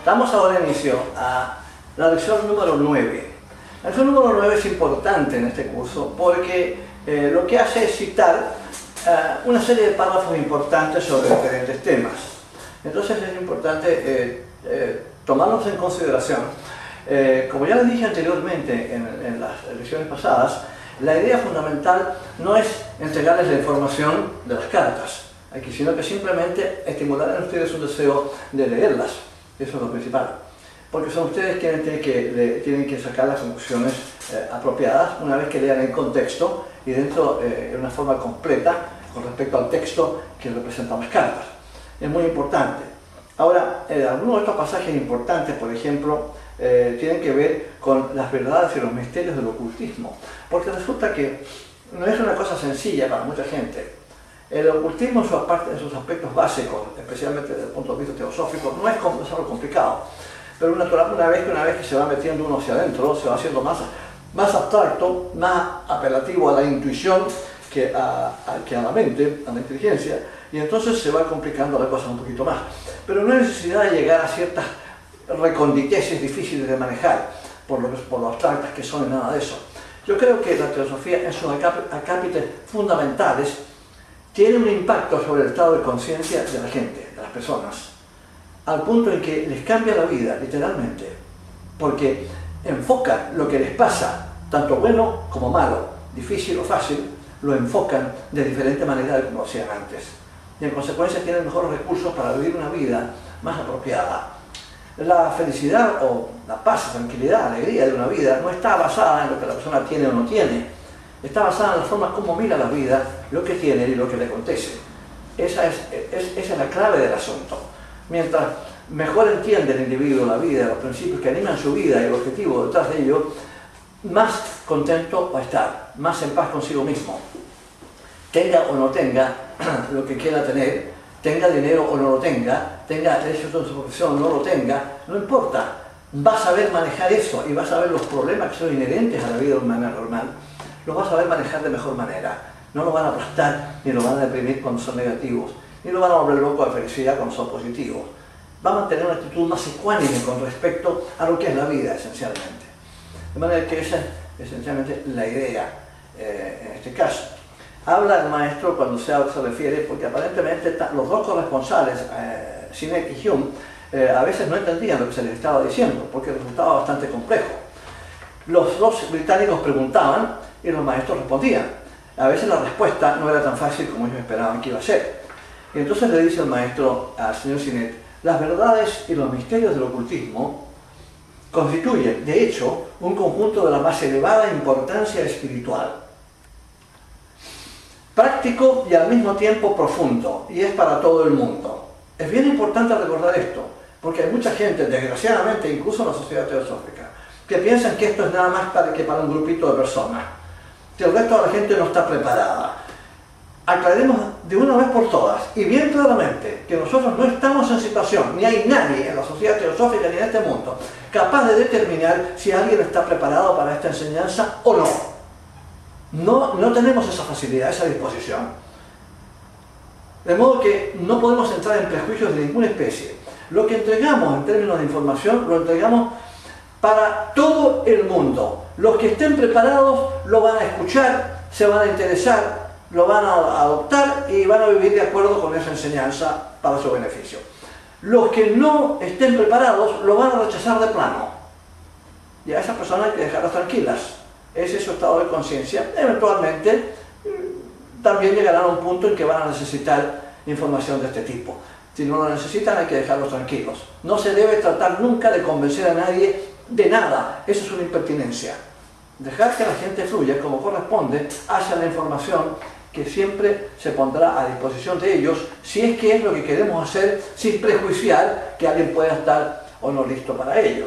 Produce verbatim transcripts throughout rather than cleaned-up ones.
Damos ahora inicio a la lección número nueve. La lección número nueve es importante en este curso porque eh, lo que hace es citar uh, una serie de párrafos importantes sobre diferentes temas. Entonces es importante eh, eh, tomarlos en consideración. Eh, como ya les dije anteriormente en, en las lecciones pasadas, la idea fundamental no es entregarles la información de las cartas, aquí, sino que simplemente estimular en ustedes un deseo de leerlas. Eso es lo principal. Porque son ustedes quienes tienen que, le, tienen que sacar las conclusiones eh, apropiadas una vez que lean el contexto y dentro eh, de una forma completa con respecto al texto que representan las cartas. Es muy importante. Ahora, eh, algunos de estos pasajes importantes, por ejemplo, eh, tienen que ver con las verdades y los misterios del ocultismo. Porque resulta que no es una cosa sencilla para mucha gente. El ocultismo en sus, en sus aspectos básicos, especialmente desde el punto de vista teosófico, no es, es algo complicado. Pero una, una, vez que, una vez que se va metiendo uno hacia adentro, se va haciendo más, más abstracto, más apelativo a la intuición que a, a, que a la mente, a la inteligencia, y entonces se va complicando la cosa un poquito más. Pero no hay necesidad de llegar a ciertas reconditeces difíciles de manejar por lo, por lo abstractas que son y nada de eso. Yo creo que la teosofía en sus acápites fundamentales tiene un impacto sobre el estado de conciencia de la gente, de las personas, al punto en que les cambia la vida, literalmente, porque enfocan lo que les pasa, tanto bueno como malo, difícil o fácil, lo enfocan de diferente manera de como lo hacían antes. Y en consecuencia tienen mejores recursos para vivir una vida más apropiada. La felicidad o la paz, tranquilidad, alegría de una vida no está basada en lo que la persona tiene o no tiene. Está basada en la forma como mira la vida, lo que tiene y lo que le acontece. Esa es, es, esa es la clave del asunto. Mientras mejor entiende el individuo la vida, los principios que animan su vida y el objetivo detrás de ello, más contento va a estar, más en paz consigo mismo. Tenga o no tenga lo que quiera tener, tenga dinero o no lo tenga, tenga éxito en su profesión o no lo tenga, no importa. Va a saber manejar eso y va a saber los problemas que son inherentes a la vida humana normal. Los va a saber manejar de mejor manera. No lo van a aplastar ni lo van a deprimir cuando son negativos, ni lo van a volver loco de felicidad cuando son positivos. Va a mantener una actitud más ecuánime con respecto a lo que es la vida, esencialmente. De manera que esa es esencialmente la idea eh, en este caso. Habla el maestro cuando se, se refiere, porque aparentemente los dos corresponsales, eh, Sinek y Hume, eh, a veces no entendían lo que se les estaba diciendo, porque resultaba bastante complejo. Los dos británicos preguntaban y los maestros respondían. A veces la respuesta no era tan fácil como ellos esperaban que iba a ser. Y entonces le dice el maestro al señor Sinek: las verdades y los misterios del ocultismo constituyen, de hecho, un conjunto de la más elevada importancia espiritual, práctico y al mismo tiempo profundo, y es para todo el mundo. Es bien importante recordar esto, porque hay mucha gente, desgraciadamente, incluso en la sociedad teosófica, que piensan que esto es nada más para, que para un grupito de personas, que el resto de la gente no está preparada. Aclaremos de una vez por todas, y bien claramente, que nosotros no estamos en situación, ni hay nadie en la sociedad teosófica ni en este mundo, capaz de determinar si alguien está preparado para esta enseñanza o no. No, no tenemos esa facilidad, esa disposición. De modo que no podemos entrar en prejuicios de ninguna especie. Lo que entregamos en términos de información, lo entregamos para todo el mundo. Los que estén preparados lo van a escuchar, se van a interesar, lo van a adoptar y van a vivir de acuerdo con esa enseñanza para su beneficio. Los que no estén preparados lo van a rechazar de plano. Y a esas personas hay que dejarlas tranquilas. Ese es su estado de conciencia. Eventualmente también llegarán a un punto en que van a necesitar información de este tipo. Si no lo necesitan, hay que dejarlos tranquilos. No se debe tratar nunca de convencer a nadie de nada. Eso es una impertinencia. Dejar que la gente fluya como corresponde hacia la información que siempre se pondrá a disposición de ellos, si es que es lo que queremos hacer, sin prejuiciar que alguien pueda estar o no listo para ello.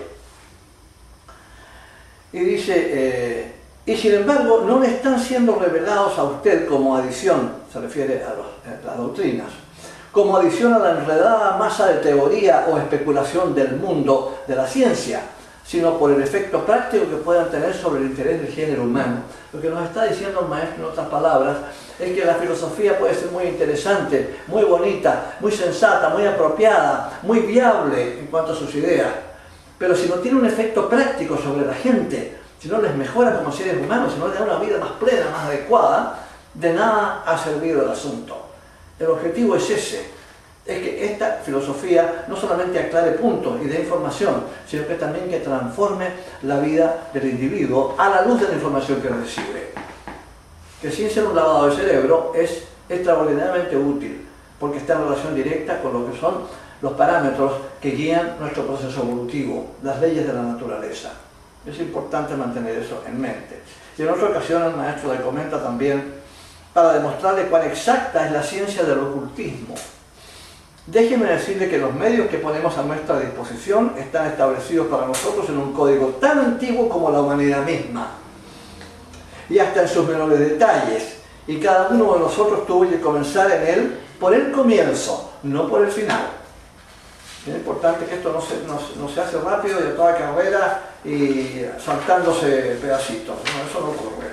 Y dice, eh, y sin embargo no le están siendo revelados a usted como adición, se refiere a, los, a las doctrinas, como adición a la enredada masa de teoría o especulación del mundo de la ciencia, sino por el efecto práctico que puedan tener sobre el interés del género humano. Lo que nos está diciendo el maestro, en otras palabras, es que la filosofía puede ser muy interesante, muy bonita, muy sensata, muy apropiada, muy viable en cuanto a sus ideas, pero si no tiene un efecto práctico sobre la gente, si no les mejora como seres humanos, si no les da una vida más plena, más adecuada, de nada ha servido el asunto. El objetivo es ese. Es que esta filosofía no solamente aclare puntos y dé información, sino que también que transforme la vida del individuo a la luz de la información que recibe. Que sin ser un lavado de cerebro es extraordinariamente útil, porque está en relación directa con lo que son los parámetros que guían nuestro proceso evolutivo, las leyes de la naturaleza. Es importante mantener eso en mente. Y en otra ocasión el maestro le comenta también, para demostrarle cuán exacta es la ciencia del ocultismo: déjeme decirle que los medios que ponemos a nuestra disposición están establecidos para nosotros en un código tan antiguo como la humanidad misma, y hasta en sus menores detalles, y cada uno de nosotros tuvo que comenzar en él por el comienzo, no por el final. Es importante que esto no se, no, no se hace rápido y a toda carrera y saltándose pedacitos. No, eso no ocurre.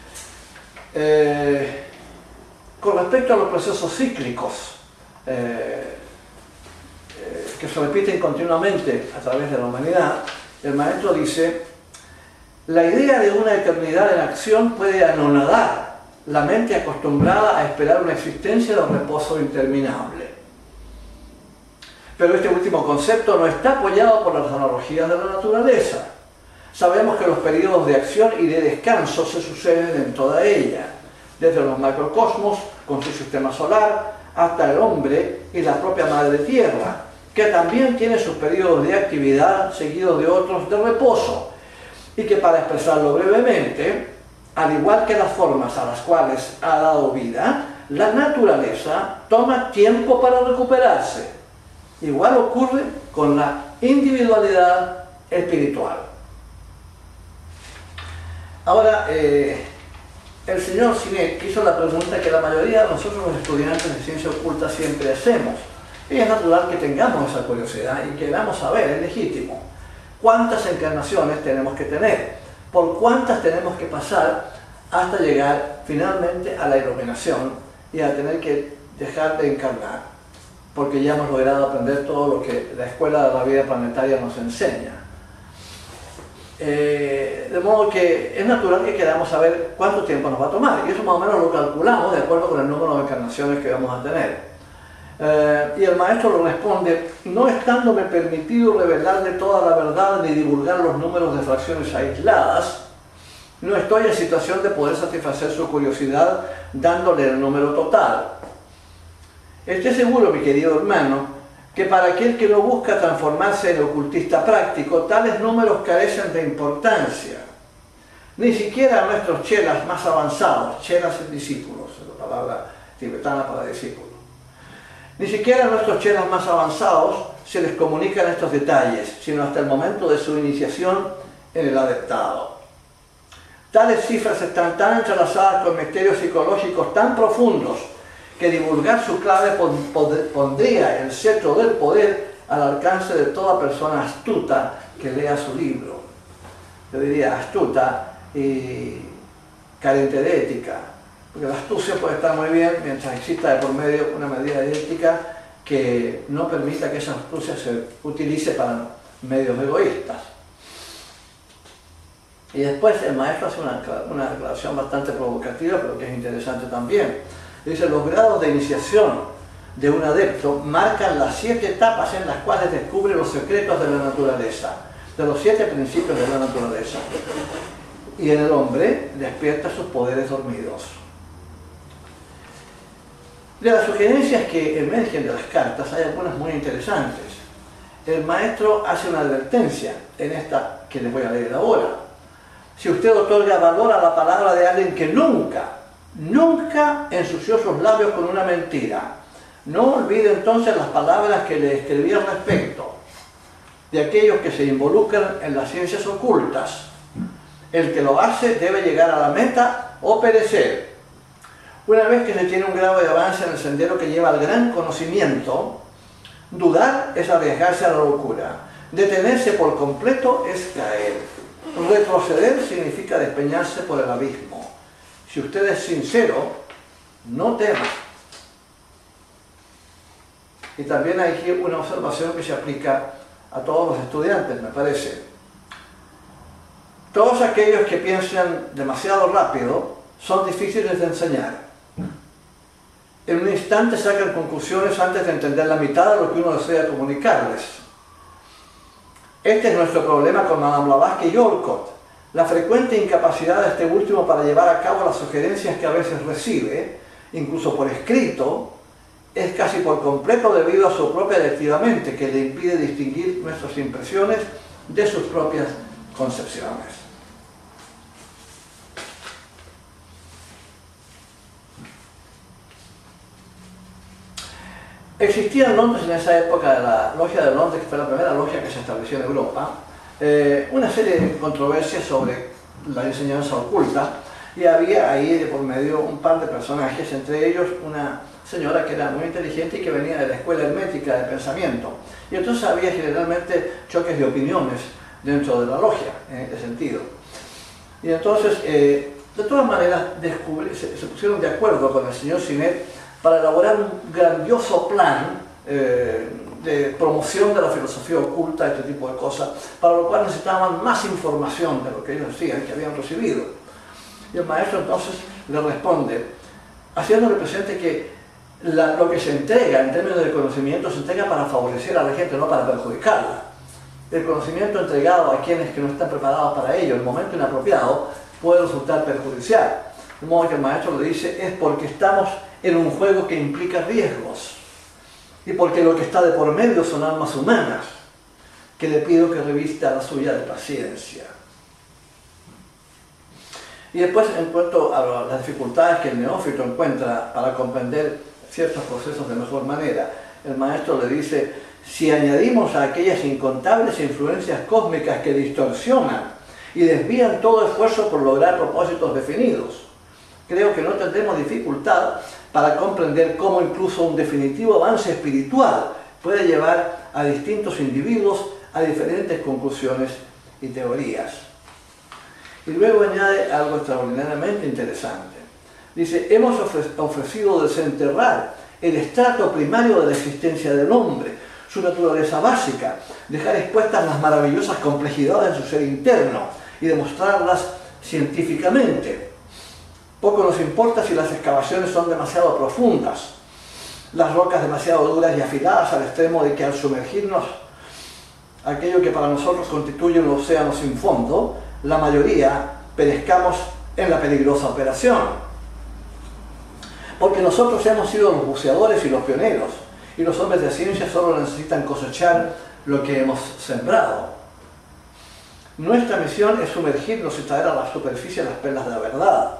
Eh, con respecto a los procesos cíclicos, eh, eh, que se repiten continuamente a través de la humanidad, el maestro dice: la idea de una eternidad en acción puede anonadar la mente acostumbrada a esperar una existencia de un reposo interminable. Pero este último concepto no está apoyado por las analogías de la naturaleza. Sabemos que los periodos de acción y de descanso se suceden en toda ella, desde los macrocosmos con su sistema solar hasta el hombre y la propia madre tierra, que también tiene sus periodos de actividad seguidos de otros de reposo, y que, para expresarlo brevemente, al igual que las formas a las cuales ha dado vida, la naturaleza toma tiempo para recuperarse. Igual ocurre con la individualidad espiritual. Ahora, eh, el señor Sinek hizo la pregunta que la mayoría de nosotros los estudiantes de ciencia oculta siempre hacemos. Y es natural que tengamos esa curiosidad y queramos saber, es legítimo. ¿Cuántas encarnaciones tenemos que tener? ¿Por cuántas tenemos que pasar hasta llegar finalmente a la iluminación y a tener que dejar de encarnar? Porque ya hemos logrado aprender todo lo que la escuela de la vida planetaria nos enseña. Eh, de modo que es natural que queramos saber cuánto tiempo nos va a tomar, y eso más o menos lo calculamos de acuerdo con el número de encarnaciones que vamos a tener. Eh, y el maestro lo responde: no estándome permitido revelarle toda la verdad ni divulgar los números de fracciones aisladas, no estoy en situación de poder satisfacer su curiosidad dándole el número total. Esté seguro, mi querido hermano, que para aquel que no busca transformarse en ocultista práctico, tales números carecen de importancia. Ni siquiera a nuestros chelas más avanzados, chelas es discípulos, es la palabra tibetana para discípulos, ni siquiera a nuestros chelas más avanzados se les comunican estos detalles, sino hasta el momento de su iniciación en el adeptado. Tales cifras están tan entrelazadas con misterios psicológicos tan profundos que divulgar su clave pondría el cetro del poder al alcance de toda persona astuta que lea su libro. Yo diría astuta y carente de ética, porque la astucia puede estar muy bien mientras exista de por medio una medida de ética que no permita que esa astucia se utilice para medios egoístas. Y después el maestro hace una, una declaración bastante provocativa, pero que es interesante también. Dice: los grados de iniciación de un adepto marcan las siete etapas en las cuales descubre los secretos de la naturaleza, de los siete principios de la naturaleza. Y en el hombre despierta sus poderes dormidos. De las sugerencias que emergen de las cartas hay algunas muy interesantes. El maestro hace una advertencia en esta que les voy a leer ahora. Si usted otorga valor a la palabra de alguien que nunca Nunca ensució sus labios con una mentira, no olvide entonces las palabras que le escribí al respecto, de aquellos que se involucran en las ciencias ocultas. El que lo hace debe llegar a la meta o perecer. Una vez que se tiene un grado de avance en el sendero que lleva al gran conocimiento, dudar es arriesgarse a la locura. Detenerse por completo es caer. Retroceder significa despeñarse por el abismo. Si usted es sincero, no tema. Y también hay aquí una observación que se aplica a todos los estudiantes, me parece. Todos aquellos que piensan demasiado rápido son difíciles de enseñar. En un instante sacan conclusiones antes de entender la mitad de lo que uno desea comunicarles. Este es nuestro problema con Madame Blavatsky y Olcott. La frecuente incapacidad de este último para llevar a cabo las sugerencias que a veces recibe, incluso por escrito, es casi por completo debido a su propia mente, que le impide distinguir nuestras impresiones de sus propias concepciones. Existía en Londres, en esa época de la Logia de Londres, que fue la primera logia que se estableció en Europa, eh, una serie de controversias sobre la enseñanza oculta, y había ahí de por medio un par de personajes, entre ellos una señora que era muy inteligente y que venía de la escuela hermética de pensamiento. Y entonces había generalmente choques de opiniones dentro de la logia, en este sentido. Y entonces, eh, de todas maneras, se, se pusieron de acuerdo con el señor Sinet para elaborar un grandioso plan eh, de promoción de la filosofía oculta, este tipo de cosas, para lo cual necesitaban más información de lo que ellos decían que habían recibido. Y el maestro entonces le responde, haciéndole presente que la, lo que se entrega en términos de conocimiento se entrega para favorecer a la gente, no para perjudicarla. El conocimiento entregado a quienes que no están preparados para ello, en el momento inapropiado, puede resultar perjudicial. De modo que el maestro le dice, es porque estamos en un juego que implica riesgos y porque lo que está de por medio son almas humanas, que le pido que revista la suya de paciencia. Y después, en cuanto a las dificultades que el neófito encuentra para comprender ciertos procesos de mejor manera, el maestro le dice, si añadimos a aquellas incontables influencias cósmicas que distorsionan y desvían todo esfuerzo por lograr propósitos definidos, creo que no tendremos dificultad para comprender cómo incluso un definitivo avance espiritual puede llevar a distintos individuos a diferentes conclusiones y teorías. Y luego añade algo extraordinariamente interesante. Dice, hemos ofre- ofrecido desenterrar el estrato primario de la existencia del hombre, su naturaleza básica, dejar expuestas las maravillosas complejidades de su ser interno y demostrarlas científicamente. Poco nos importa si las excavaciones son demasiado profundas, las rocas demasiado duras y afiladas al extremo de que al sumergirnos aquello que para nosotros constituye un océano sin fondo, la mayoría perezcamos en la peligrosa operación. Porque nosotros hemos sido los buceadores y los pioneros, y los hombres de ciencia solo necesitan cosechar lo que hemos sembrado. Nuestra misión es sumergirnos y traer a la superficie las perlas de la verdad.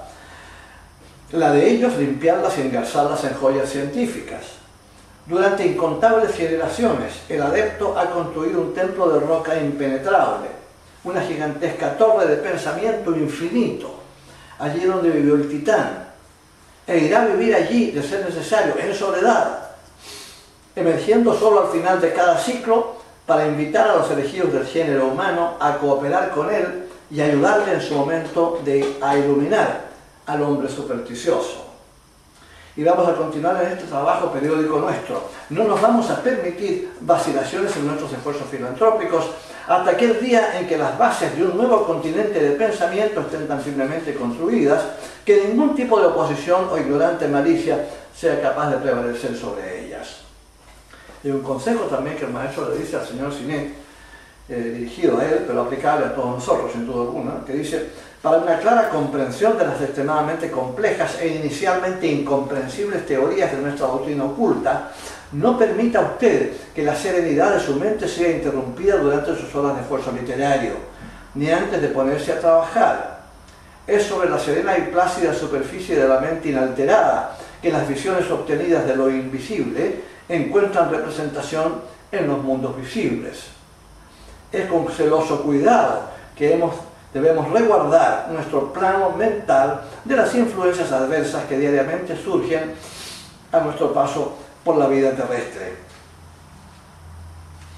La de ellos, limpiarlas y engarzarlas en joyas científicas. Durante incontables generaciones, el adepto ha construido un templo de roca impenetrable, una gigantesca torre de pensamiento infinito, allí donde vivió el titán, e irá a vivir allí, de ser necesario, en soledad, emergiendo solo al final de cada ciclo para invitar a los elegidos del género humano a cooperar con él y ayudarle en su momento de, a iluminar al hombre supersticioso. Y vamos a continuar en este trabajo periódico nuestro. No nos vamos a permitir vacilaciones en nuestros esfuerzos filantrópicos hasta aquel día en que las bases de un nuevo continente de pensamiento estén tan firmemente construidas que ningún tipo de oposición o ignorante malicia sea capaz de prevalecer sobre ellas. Y un consejo también que el maestro le dice al señor Sinet, eh, dirigido a él, pero aplicable a todos nosotros, sin duda alguna, que dice, para una clara comprensión de las extremadamente complejas e inicialmente incomprensibles teorías de nuestra doctrina oculta, no permita usted que la serenidad de su mente sea interrumpida durante sus horas de esfuerzo literario, ni antes de ponerse a trabajar. Es sobre la serena y plácida superficie de la mente inalterada que las visiones obtenidas de lo invisible encuentran representación en los mundos visibles. Es con celoso cuidado que hemos, debemos resguardar nuestro plano mental de las influencias adversas que diariamente surgen a nuestro paso por la vida terrestre.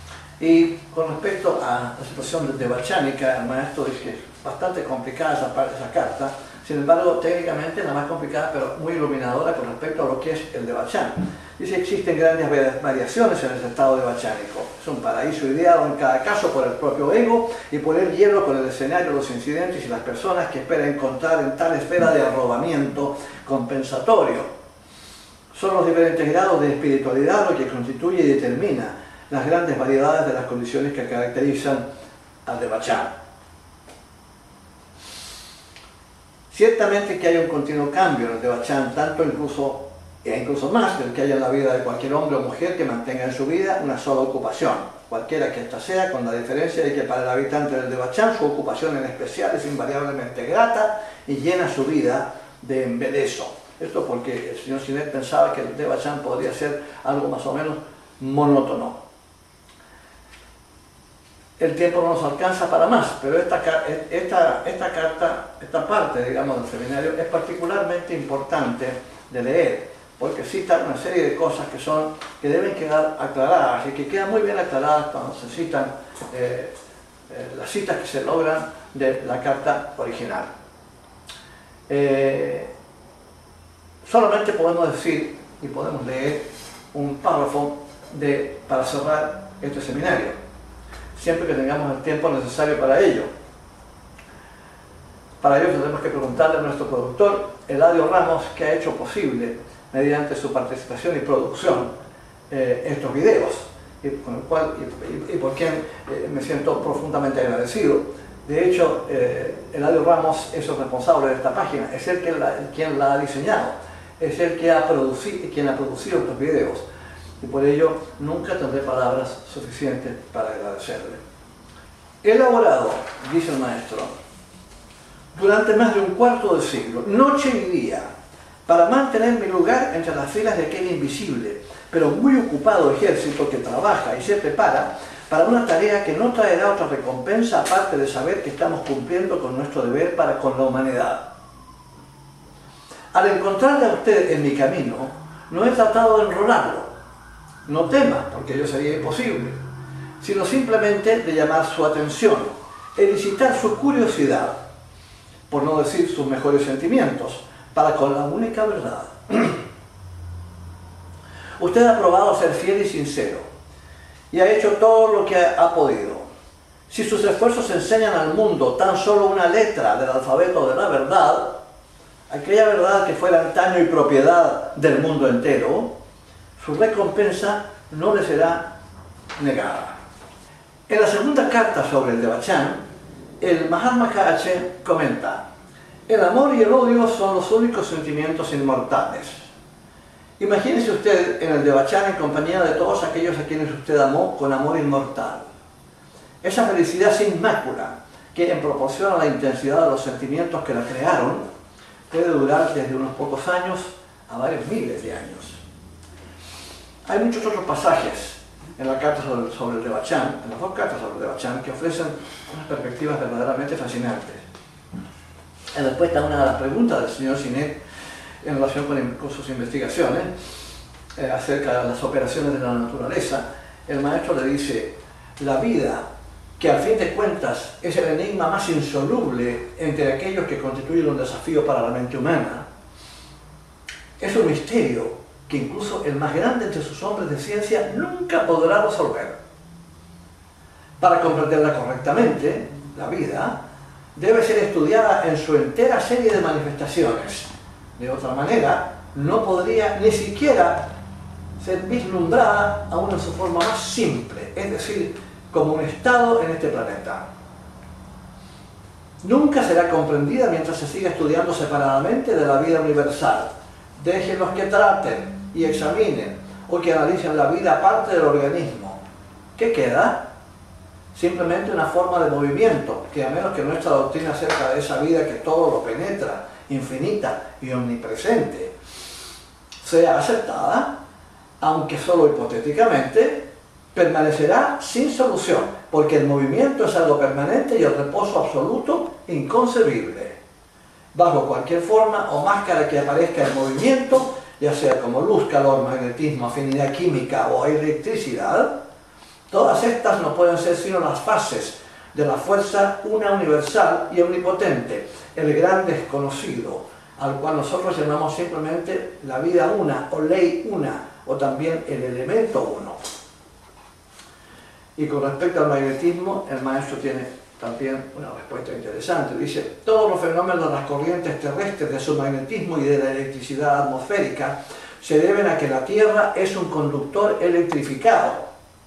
Y con respecto a la situación de Devachánica, el maestro dice que es bastante complicada esa, parte, esa carta, sin embargo, técnicamente la más complicada, pero muy iluminadora con respecto a lo que es el Devachán. Dice que existen grandes variaciones en el estado devachánico. Es un paraíso ideado en cada caso por el propio ego y por el hielo con el escenario, los incidentes y las personas que espera encontrar en tal esfera de arrobamiento compensatorio. Son los diferentes grados de espiritualidad lo que constituye y determina las grandes variedades de las condiciones que caracterizan al Devachán. Ciertamente que hay un continuo cambio en el Devachán, tanto incluso, e incluso más del que haya en la vida de cualquier hombre o mujer que mantenga en su vida una sola ocupación, cualquiera que ésta sea, con la diferencia de que para el habitante del Devachán su ocupación en especial es invariablemente grata y llena su vida de embeleso. Esto porque el señor Sinet pensaba que el Devachán podría ser algo más o menos monótono. El tiempo no nos alcanza para más, pero esta, esta, esta carta, esta parte, digamos, del seminario es particularmente importante de leer, porque cita una serie de cosas que, son, que deben quedar aclaradas y que quedan muy bien aclaradas cuando se citan eh, eh, las citas que se logran de la carta original. Eh, solamente podemos decir y podemos leer un párrafo de, para cerrar este seminario, siempre que tengamos el tiempo necesario para ello. Para ello tenemos que preguntarle a nuestro productor, Eladio Ramos, que ha hecho posible, mediante su participación y producción, eh, estos videos, y, con el cual, y, y, y por quien eh, me siento profundamente agradecido. De hecho, eh, Eladio Ramos es el responsable de esta página, es el que la, quien la ha diseñado, es el que ha producido, quien ha producido estos videos. Y por ello nunca tendré palabras suficientes para agradecerle. He elaborado, dice el maestro, durante más de un cuarto de siglo, noche y día, para mantener mi lugar entre las filas de aquel invisible, pero muy ocupado ejército que trabaja y se prepara para una tarea que no traerá otra recompensa aparte de saber que estamos cumpliendo con nuestro deber para con la humanidad. Al encontrarle a usted en mi camino, no he tratado de enrolarlo. No tema, porque ello sería imposible, sino simplemente de llamar su atención, elicitar su curiosidad, por no decir sus mejores sentimientos, para con la única verdad. Usted ha probado ser fiel y sincero, y ha hecho todo lo que ha podido. Si sus esfuerzos enseñan al mundo tan solo una letra del alfabeto de la verdad, aquella verdad que fuera antaño y propiedad del mundo entero, su recompensa no le será negada. En la segunda carta sobre el Devachán, el Mahatma Kache comenta: el amor y el odio son los únicos sentimientos inmortales. Imagínese usted en el Devachán en compañía de todos aquellos a quienes usted amó con amor inmortal. Esa felicidad sin mácula, que en proporción a la intensidad de los sentimientos que la crearon, puede durar desde unos pocos años a varios miles de años. Hay muchos otros pasajes en la carta sobre, sobre el Devachán, en las dos cartas sobre el Devachán, que ofrecen unas perspectivas verdaderamente fascinantes. En respuesta a una de las preguntas del señor Sinet en relación con, con sus investigaciones eh, acerca de las operaciones de la naturaleza, el maestro le dice: la vida, que al fin de cuentas es el enigma más insoluble entre aquellos que constituyen un desafío para la mente humana, es un misterio que incluso el más grande entre sus hombres de ciencia nunca podrá resolver. Para comprenderla correctamente, la vida debe ser estudiada en su entera serie de manifestaciones. De otra manera, no podría ni siquiera ser vislumbrada aún en su forma más simple, es decir, como un estado en este planeta. Nunca será comprendida mientras se siga estudiando separadamente de la vida universal. Déjenlos que traten y examinen o que analicen la vida aparte del organismo. ¿Qué queda? Simplemente una forma de movimiento que, a menos que nuestra doctrina acerca de esa vida que todo lo penetra, infinita y omnipresente, sea aceptada, aunque solo hipotéticamente, permanecerá sin solución, porque el movimiento es algo permanente y el reposo absoluto inconcebible. Bajo cualquier forma o máscara que aparezca el movimiento, ya sea como luz, calor, magnetismo, afinidad química o electricidad, Todas estas no pueden ser sino las fases de la fuerza una universal y omnipotente, el gran desconocido, al cual nosotros llamamos simplemente la vida una o ley una, o también el elemento uno. Y con respecto al magnetismo, el maestro tiene también una respuesta interesante. Dice, todos los fenómenos de las corrientes terrestres, de su magnetismo y de la electricidad atmosférica se deben a que la Tierra es un conductor electrificado,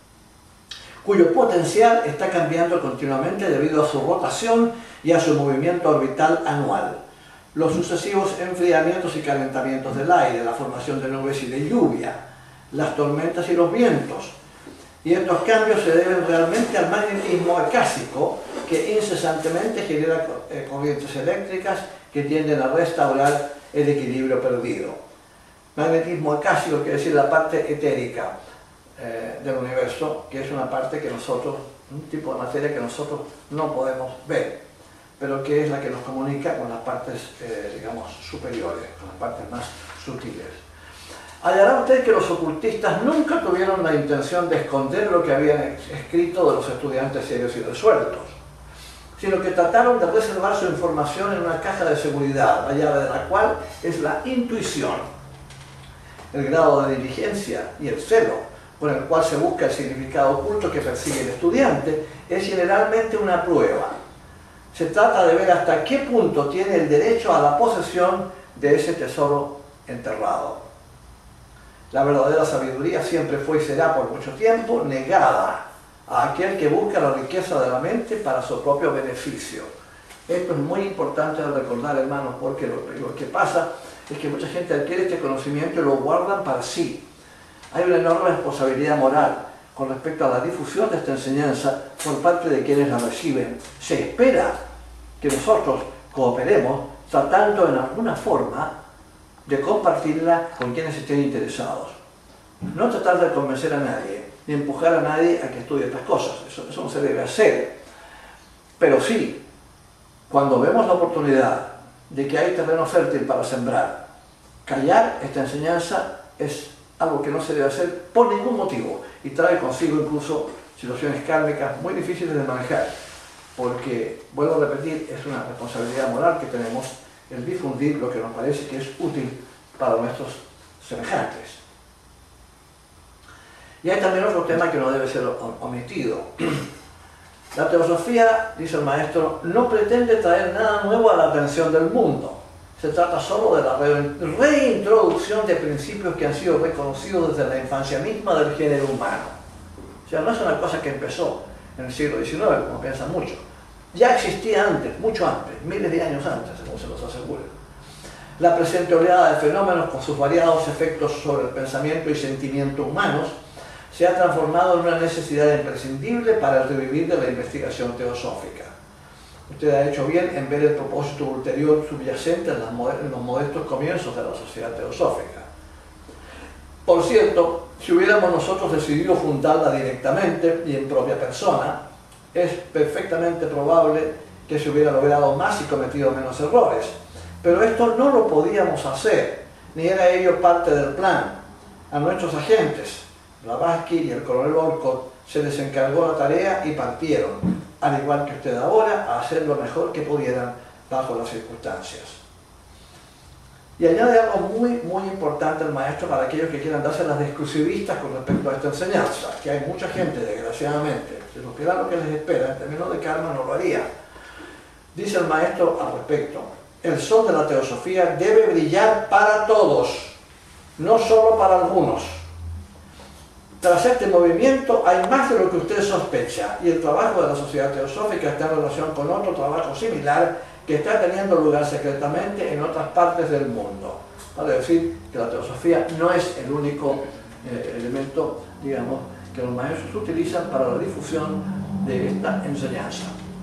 cuyo potencial está cambiando continuamente debido a su rotación y a su movimiento orbital anual. Los sucesivos enfriamientos y calentamientos del aire, la formación de nubes y de lluvia, las tormentas y los vientos. Y estos cambios se deben realmente al magnetismo acásico, que incesantemente genera corrientes eléctricas que tienden a restaurar el equilibrio perdido. Magnetismo acásico quiere decir la parte etérica eh, del universo, que es una parte que nosotros, un tipo de materia que nosotros no podemos ver, pero que es la que nos comunica con las partes, eh, digamos, superiores, con las partes más sutiles. Hallará usted que los ocultistas nunca tuvieron la intención de esconder lo que habían escrito de los estudiantes serios y resueltos, sino que trataron de reservar su información en una caja de seguridad, la llave de la cual es la intuición. El grado de diligencia y el celo con el cual se busca el significado oculto que persigue el estudiante es generalmente una prueba. Se trata de ver hasta qué punto tiene el derecho a la posesión de ese tesoro enterrado. La verdadera sabiduría siempre fue y será por mucho tiempo negada a aquel que busca la riqueza de la mente para su propio beneficio. Esto es muy importante de recordar, hermanos, porque lo, lo que pasa es que mucha gente adquiere este conocimiento y lo guardan para sí. Hay una enorme responsabilidad moral con respecto a la difusión de esta enseñanza por parte de quienes la reciben. Se espera que nosotros cooperemos tratando en alguna forma de compartirla con quienes estén interesados. No tratar de convencer a nadie, ni empujar a nadie a que estudie estas cosas, eso, eso no se debe hacer. Pero sí, cuando vemos la oportunidad de que hay terreno fértil para sembrar, callar esta enseñanza es algo que no se debe hacer por ningún motivo, y trae consigo incluso situaciones kármicas muy difíciles de manejar, porque, vuelvo a repetir, es una responsabilidad moral que tenemos el difundir lo que nos parece que es útil para nuestros semejantes. Y hay también otro tema que no debe ser omitido. La teosofía, dice el maestro, no pretende traer nada nuevo a la atención del mundo. Se trata solo de la re reintroducción de principios que han sido reconocidos desde la infancia misma del género humano. O sea, no es una cosa que empezó en el siglo diecinueve, como piensan muchos. Ya existía antes, mucho antes, miles de años antes, según se nos asegura. La presente oleada de fenómenos con sus variados efectos sobre el pensamiento y sentimiento humanos se ha transformado en una necesidad imprescindible para el revivir de la investigación teosófica. Usted ha hecho bien en ver el propósito ulterior subyacente en, las, en los modestos comienzos de la sociedad teosófica. Por cierto, si hubiéramos nosotros decidido fundarla directamente y en propia persona, es perfectamente probable que se hubiera logrado más y cometido menos errores. Pero esto no lo podíamos hacer, ni era ello parte del plan. A nuestros agentes, Blavatsky y el coronel Olcott, se les encargó la tarea y partieron, al igual que usted ahora, a hacer lo mejor que pudieran bajo las circunstancias. Y añade algo muy, muy importante el maestro para aquellos que quieran darse las de exclusivistas con respecto a esta enseñanza, que hay mucha gente, desgraciadamente, si supiera lo que les espera, en términos de karma no lo haría. Dice el maestro al respecto: el sol de la teosofía debe brillar para todos, no solo para algunos. Tras este movimiento hay más de lo que usted sospecha, y el trabajo de la sociedad teosófica está en relación con otro trabajo similar que está teniendo lugar secretamente en otras partes del mundo. Vale decir que la teosofía no es el único eh, elemento, digamos, que los maestros utilizan para la difusión de esta enseñanza.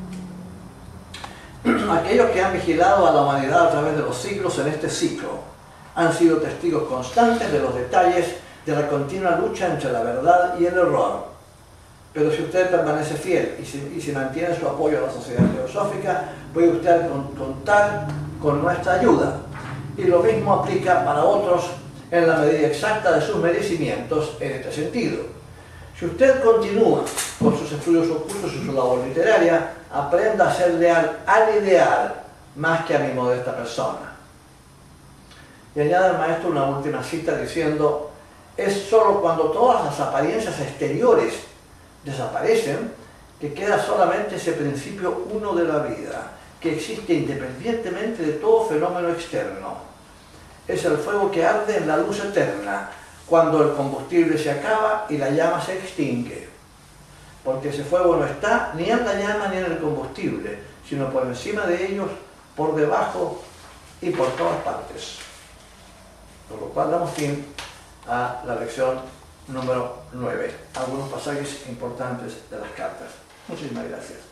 Aquellos que han vigilado a la humanidad a través de los siglos en este ciclo han sido testigos constantes de los detalles de la continua lucha entre la verdad y el error. Pero si usted permanece fiel y si, y si mantiene su apoyo a la sociedad teosófica, puede usted con, contar con nuestra ayuda. Y lo mismo aplica para otros en la medida exacta de sus merecimientos en este sentido. Si usted continúa con sus estudios ocultos y su labor literaria, aprenda a ser leal al ideal más que a mi modesta persona. Y añade el maestro una última cita diciendo: es sólo cuando todas las apariencias exteriores desaparecen que queda solamente ese principio uno de la vida, que existe independientemente de todo fenómeno externo. Es el fuego que arde en la luz eterna, cuando el combustible se acaba y la llama se extingue. Porque ese fuego no está ni en la llama ni en el combustible, sino por encima de ellos, por debajo y por todas partes. Por lo cual damos fin a la lección número nueve, algunos pasajes importantes de las cartas. Muchísimas gracias.